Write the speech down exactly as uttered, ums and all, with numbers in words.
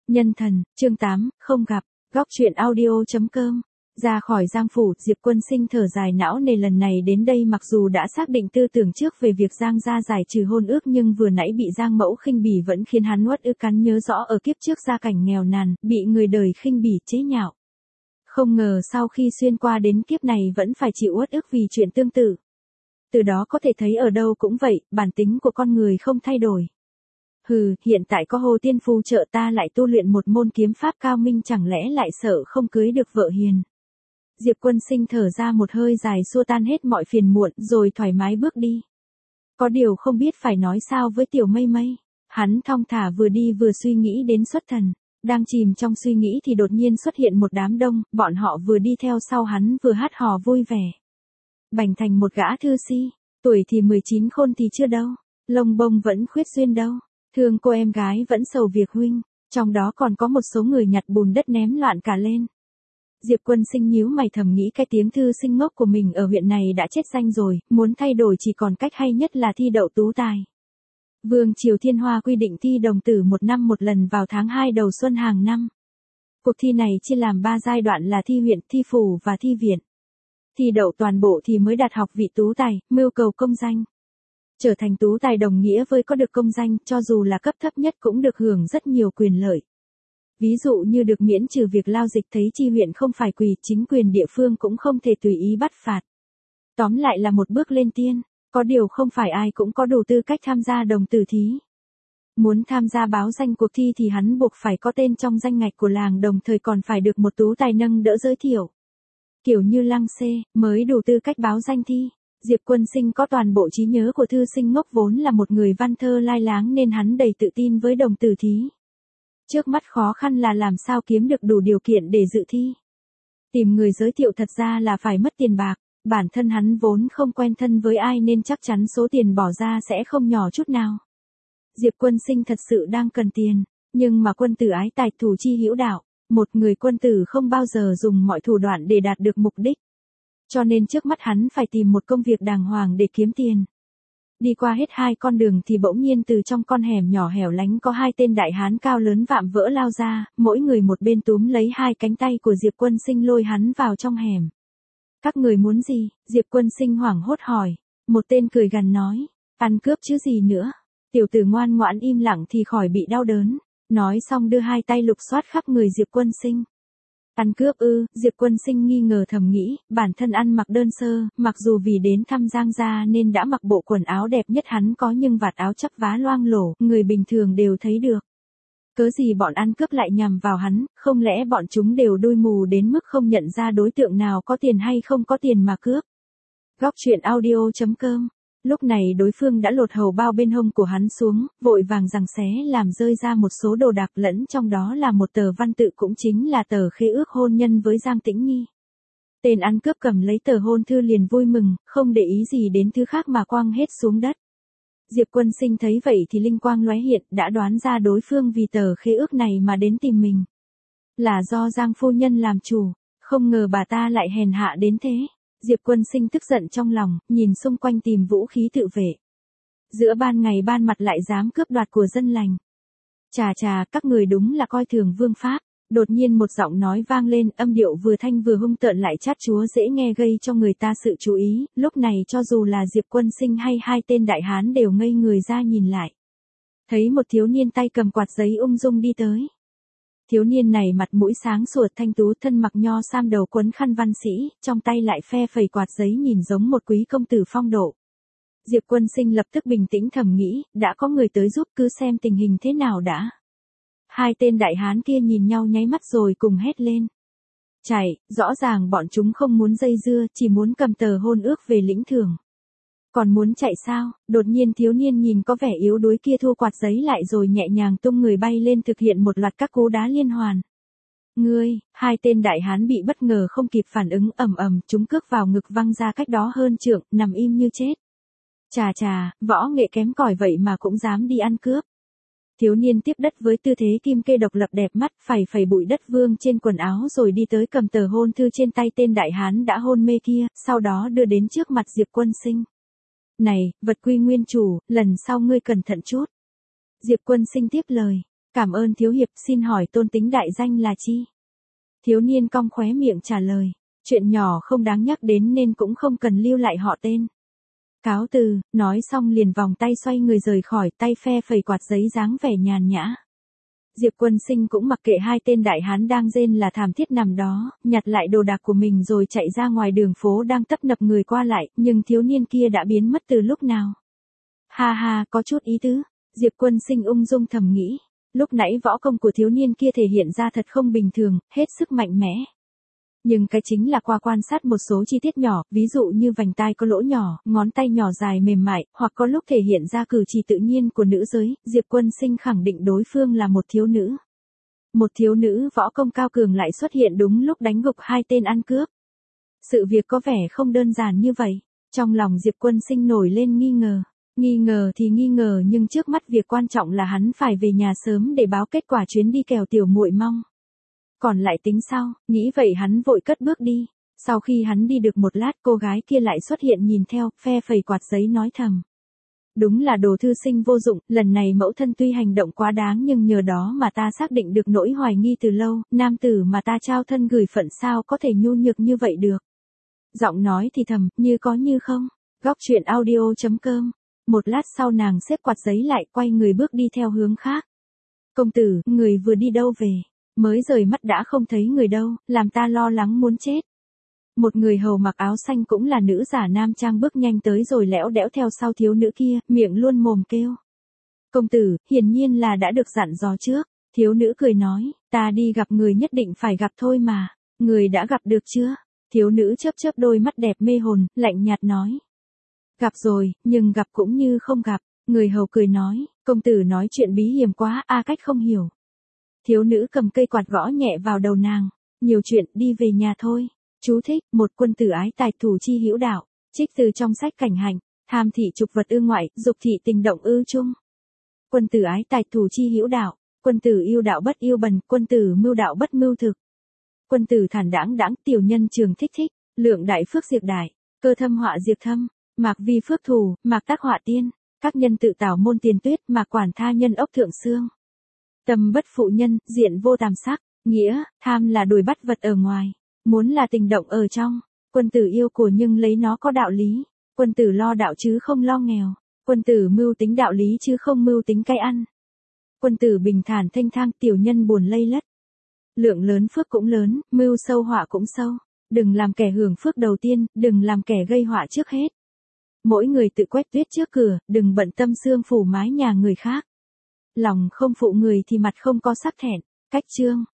Nhân thần, chương tám, không gặp, góc truyện audio.com. Ra khỏi Giang phủ, Diệp Quân Sinh thở dài não nề lần này đến đây mặc dù đã xác định tư tưởng trước về việc Giang gia giải trừ hôn ước nhưng vừa nãy bị Giang mẫu khinh bỉ vẫn khiến hắn uất ức cắn nhớ rõ ở kiếp trước gia cảnh nghèo nàn, bị người đời khinh bỉ chế nhạo. Không ngờ sau khi xuyên qua đến kiếp này vẫn phải chịu uất ức vì chuyện tương tự. Từ đó có thể thấy ở đâu cũng vậy, bản tính của con người không thay đổi. Hừ, hiện tại có Hồ Tiên phù trợ ta lại tu luyện một môn kiếm pháp cao minh chẳng lẽ lại sợ không cưới được vợ hiền. Diệp Quân Sinh thở ra một hơi dài xua tan hết mọi phiền muộn rồi thoải mái bước đi. Có điều không biết phải nói sao với Tiểu Mây Mây. Hắn thong thả vừa đi vừa suy nghĩ đến xuất thần. Đang chìm trong suy nghĩ thì đột nhiên xuất hiện một đám đông, bọn họ vừa đi theo sau hắn vừa hát hò vui vẻ. Bành thành một gã thư si, tuổi thì mười chín khôn thì chưa đâu, lông bông vẫn khuyết xuyên đâu. Thương cô em gái vẫn sầu việc huynh, trong đó còn có một số người nhặt bùn đất ném loạn cả lên. Diệp Quân Sinh nhíu mày thầm nghĩ cái tiếng thư sinh ngốc của mình ở huyện này đã chết danh rồi, muốn thay đổi chỉ còn cách hay nhất là thi đậu tú tài. Vương triều Thiên Hoa quy định thi đồng tử một năm một lần vào tháng hai đầu xuân hàng năm. Cuộc thi này chia làm ba giai đoạn là thi huyện, thi phủ và thi viện. Thi đậu toàn bộ thì mới đạt học vị tú tài, mưu cầu công danh. Trở thành tú tài đồng nghĩa với có được công danh, cho dù là cấp thấp nhất cũng được hưởng rất nhiều quyền lợi. Ví dụ như được miễn trừ việc lao dịch thấy chi huyện không phải quỳ, chính quyền địa phương cũng không thể tùy ý bắt phạt. Tóm lại là một bước lên tiên, có điều không phải ai cũng có đủ tư cách tham gia đồng tử thí. Muốn tham gia báo danh cuộc thi thì hắn buộc phải có tên trong danh ngạch của làng đồng thời còn phải được một tú tài nâng đỡ giới thiệu. Kiểu như Lăng Xê, mới đủ tư cách báo danh thi. Diệp Quân Sinh có toàn bộ trí nhớ của thư sinh ngốc vốn là một người văn thơ lai láng nên hắn đầy tự tin với đồng tử thí. Trước mắt khó khăn là làm sao kiếm được đủ điều kiện để dự thi. Tìm người giới thiệu thật ra là phải mất tiền bạc, bản thân hắn vốn không quen thân với ai nên chắc chắn số tiền bỏ ra sẽ không nhỏ chút nào. Diệp Quân Sinh thật sự đang cần tiền, nhưng mà quân tử ái tài thủ chi hữu đạo, một người quân tử không bao giờ dùng mọi thủ đoạn để đạt được mục đích. Cho nên trước mắt hắn phải tìm một công việc đàng hoàng để kiếm tiền. Đi qua hết hai con đường thì bỗng nhiên từ trong con hẻm nhỏ hẻo lánh có hai tên đại hán cao lớn vạm vỡ lao ra, mỗi người một bên túm lấy hai cánh tay của Diệp Quân Sinh lôi hắn vào trong hẻm. Các người muốn gì? Diệp Quân Sinh hoảng hốt hỏi. Một tên cười gằn nói, ăn cướp chứ gì nữa. Tiểu tử ngoan ngoãn im lặng thì khỏi bị đau đớn. Nói xong đưa hai tay lục soát khắp người Diệp Quân Sinh. Ăn cướp ư? Diệp Quân Sinh nghi ngờ thầm nghĩ, bản thân ăn mặc đơn sơ, mặc dù vì đến thăm Giang gia nên đã mặc bộ quần áo đẹp nhất hắn có nhưng vạt áo chắp vá loang lổ, người bình thường đều thấy được. Cớ gì bọn ăn cướp lại nhằm vào hắn, không lẽ bọn chúng đều đôi mù đến mức không nhận ra đối tượng nào có tiền hay không có tiền mà cướp? Góc truyện audio.com. Lúc này đối phương đã lột hầu bao bên hông của hắn xuống, vội vàng giằng xé làm rơi ra một số đồ đạc lẫn trong đó là một tờ văn tự cũng chính là tờ khế ước hôn nhân với Giang Tĩnh Nhi. Tên ăn cướp cầm lấy tờ hôn thư liền vui mừng, không để ý gì đến thứ khác mà quăng hết xuống đất. Diệp Quân Sinh thấy vậy thì linh quang lóe hiện, đã đoán ra đối phương vì tờ khế ước này mà đến tìm mình. Là do Giang phu nhân làm chủ, không ngờ bà ta lại hèn hạ đến thế. Diệp Quân Sinh tức giận trong lòng, nhìn xung quanh tìm vũ khí tự vệ. Giữa ban ngày ban mặt lại dám cướp đoạt của dân lành. Chà chà, các người đúng là coi thường vương pháp. Đột nhiên một giọng nói vang lên, âm điệu vừa thanh vừa hung tợn lại chát chúa dễ nghe gây cho người ta sự chú ý. Lúc này cho dù là Diệp Quân Sinh hay hai tên đại hán đều ngây người ra nhìn lại. Thấy một thiếu niên tay cầm quạt giấy ung dung đi tới. Thiếu niên này mặt mũi sáng sủa thanh tú, thân mặc nho sam đầu quấn khăn văn sĩ, trong tay lại phe phẩy quạt giấy nhìn giống một quý công tử phong độ. Diệp Quân Sinh lập tức bình tĩnh thầm nghĩ, đã có người tới giúp cứ xem tình hình thế nào đã. Hai tên đại hán kia nhìn nhau nháy mắt rồi cùng hét lên. Chạy, rõ ràng bọn chúng không muốn dây dưa, chỉ muốn cầm tờ hôn ước về lĩnh thưởng. Còn muốn chạy sao? Đột nhiên thiếu niên nhìn có vẻ yếu đuối kia thu quạt giấy lại rồi nhẹ nhàng tung người bay lên thực hiện một loạt các cú đá liên hoàn. Ngươi, hai tên đại hán bị bất ngờ không kịp phản ứng ầm ầm, chúng cước vào ngực văng ra cách đó hơn trượng, nằm im như chết. Chà chà, võ nghệ kém cỏi vậy mà cũng dám đi ăn cướp. Thiếu niên tiếp đất với tư thế kim kê độc lập đẹp mắt, phẩy phẩy bụi đất vương trên quần áo rồi đi tới cầm tờ hôn thư trên tay tên đại hán đã hôn mê kia, sau đó đưa đến trước mặt Diệp Quân Sinh. Này, vật quy nguyên chủ, lần sau ngươi cẩn thận chút. Diệp Quân Sinh tiếp lời. Cảm ơn thiếu hiệp, xin hỏi tôn tính đại danh là chi? Thiếu niên cong khóe miệng trả lời. Chuyện nhỏ không đáng nhắc đến nên cũng không cần lưu lại họ tên. Cáo từ, nói xong liền vòng tay xoay người rời khỏi, tay phe phẩy quạt giấy dáng vẻ nhàn nhã. Diệp Quân Sinh cũng mặc kệ hai tên đại hán đang rên là thảm thiết nằm đó, nhặt lại đồ đạc của mình rồi chạy ra ngoài đường phố đang tấp nập người qua lại, nhưng thiếu niên kia đã biến mất từ lúc nào. Ha ha, có chút ý tứ, Diệp Quân Sinh ung dung thầm nghĩ, lúc nãy võ công của thiếu niên kia thể hiện ra thật không bình thường, hết sức mạnh mẽ. Nhưng cái chính là qua quan sát một số chi tiết nhỏ, ví dụ như vành tai có lỗ nhỏ, ngón tay nhỏ dài mềm mại, hoặc có lúc thể hiện ra cử chỉ tự nhiên của nữ giới, Diệp Quân Sinh khẳng định đối phương là một thiếu nữ. Một thiếu nữ võ công cao cường lại xuất hiện đúng lúc đánh gục hai tên ăn cướp. Sự việc có vẻ không đơn giản như vậy. Trong lòng Diệp Quân Sinh nổi lên nghi ngờ. Nghi ngờ thì nghi ngờ nhưng trước mắt việc quan trọng là hắn phải về nhà sớm để báo kết quả chuyến đi kèo tiểu muội mong. Còn lại tính sau, nghĩ vậy hắn vội cất bước đi. Sau khi hắn đi được một lát cô gái kia lại xuất hiện nhìn theo, phe phẩy quạt giấy nói thầm. Đúng là đồ thư sinh vô dụng, lần này mẫu thân tuy hành động quá đáng nhưng nhờ đó mà ta xác định được nỗi hoài nghi từ lâu, nam tử mà ta trao thân gửi phận sao có thể nhu nhược như vậy được. Giọng nói thì thầm, như có như không. Góc truyện audio chấm com. Một lát sau nàng xếp quạt giấy lại quay người bước đi theo hướng khác. Công tử, người vừa đi đâu về? Mới rời mắt đã không thấy người đâu, làm ta lo lắng muốn chết. Một người hầu mặc áo xanh cũng là nữ giả nam trang bước nhanh tới rồi lẽo đẽo theo sau thiếu nữ kia, miệng luôn mồm kêu. Công tử, hiển nhiên là đã được dặn dò trước. Thiếu nữ cười nói, ta đi gặp người nhất định phải gặp thôi mà. Người đã gặp được chưa? Thiếu nữ chớp chớp đôi mắt đẹp mê hồn, lạnh nhạt nói. Gặp rồi, nhưng gặp cũng như không gặp. Người hầu cười nói, công tử nói chuyện bí hiểm quá, a cách không hiểu. Thiếu nữ cầm cây quạt gõ nhẹ vào đầu nàng. Nhiều chuyện, đi về nhà thôi. Chú thích, một quân tử ái tài thủ chi hữu đạo. Trích từ trong sách Cảnh Hành. Tham thị trục vật ư ngoại, dục thị tình động ư chung. Quân tử ái tài thủ chi hữu đạo. Quân tử yêu đạo bất yêu bần, quân tử mưu đạo bất mưu thực. Quân tử thản đãng đãng, tiểu nhân trường thích thích. Lượng đại phước diệt đại, cơ thâm họa diệt thâm. Mạc vi phước thù, mạc tác họa tiên. Các nhân tự tảo môn tiền tuyết, mạc quản tha nhân ốc thượng xương. Tâm bất phụ nhân, diện vô tàm sắc. Nghĩa, tham là đuổi bắt vật ở ngoài. Muốn là tình động ở trong. Quân tử yêu của nhưng lấy nó có đạo lý. Quân tử lo đạo chứ không lo nghèo. Quân tử mưu tính đạo lý chứ không mưu tính cay ăn. Quân tử bình thản thanh thang, tiểu nhân buồn lây lất. Lượng lớn phước cũng lớn, mưu sâu họa cũng sâu. Đừng làm kẻ hưởng phước đầu tiên, đừng làm kẻ gây họa trước hết. Mỗi người tự quét tuyết trước cửa, đừng bận tâm xương phủ mái nhà người khác. Lòng không phụ người thì mặt không có sắc thẹn. Cách chương.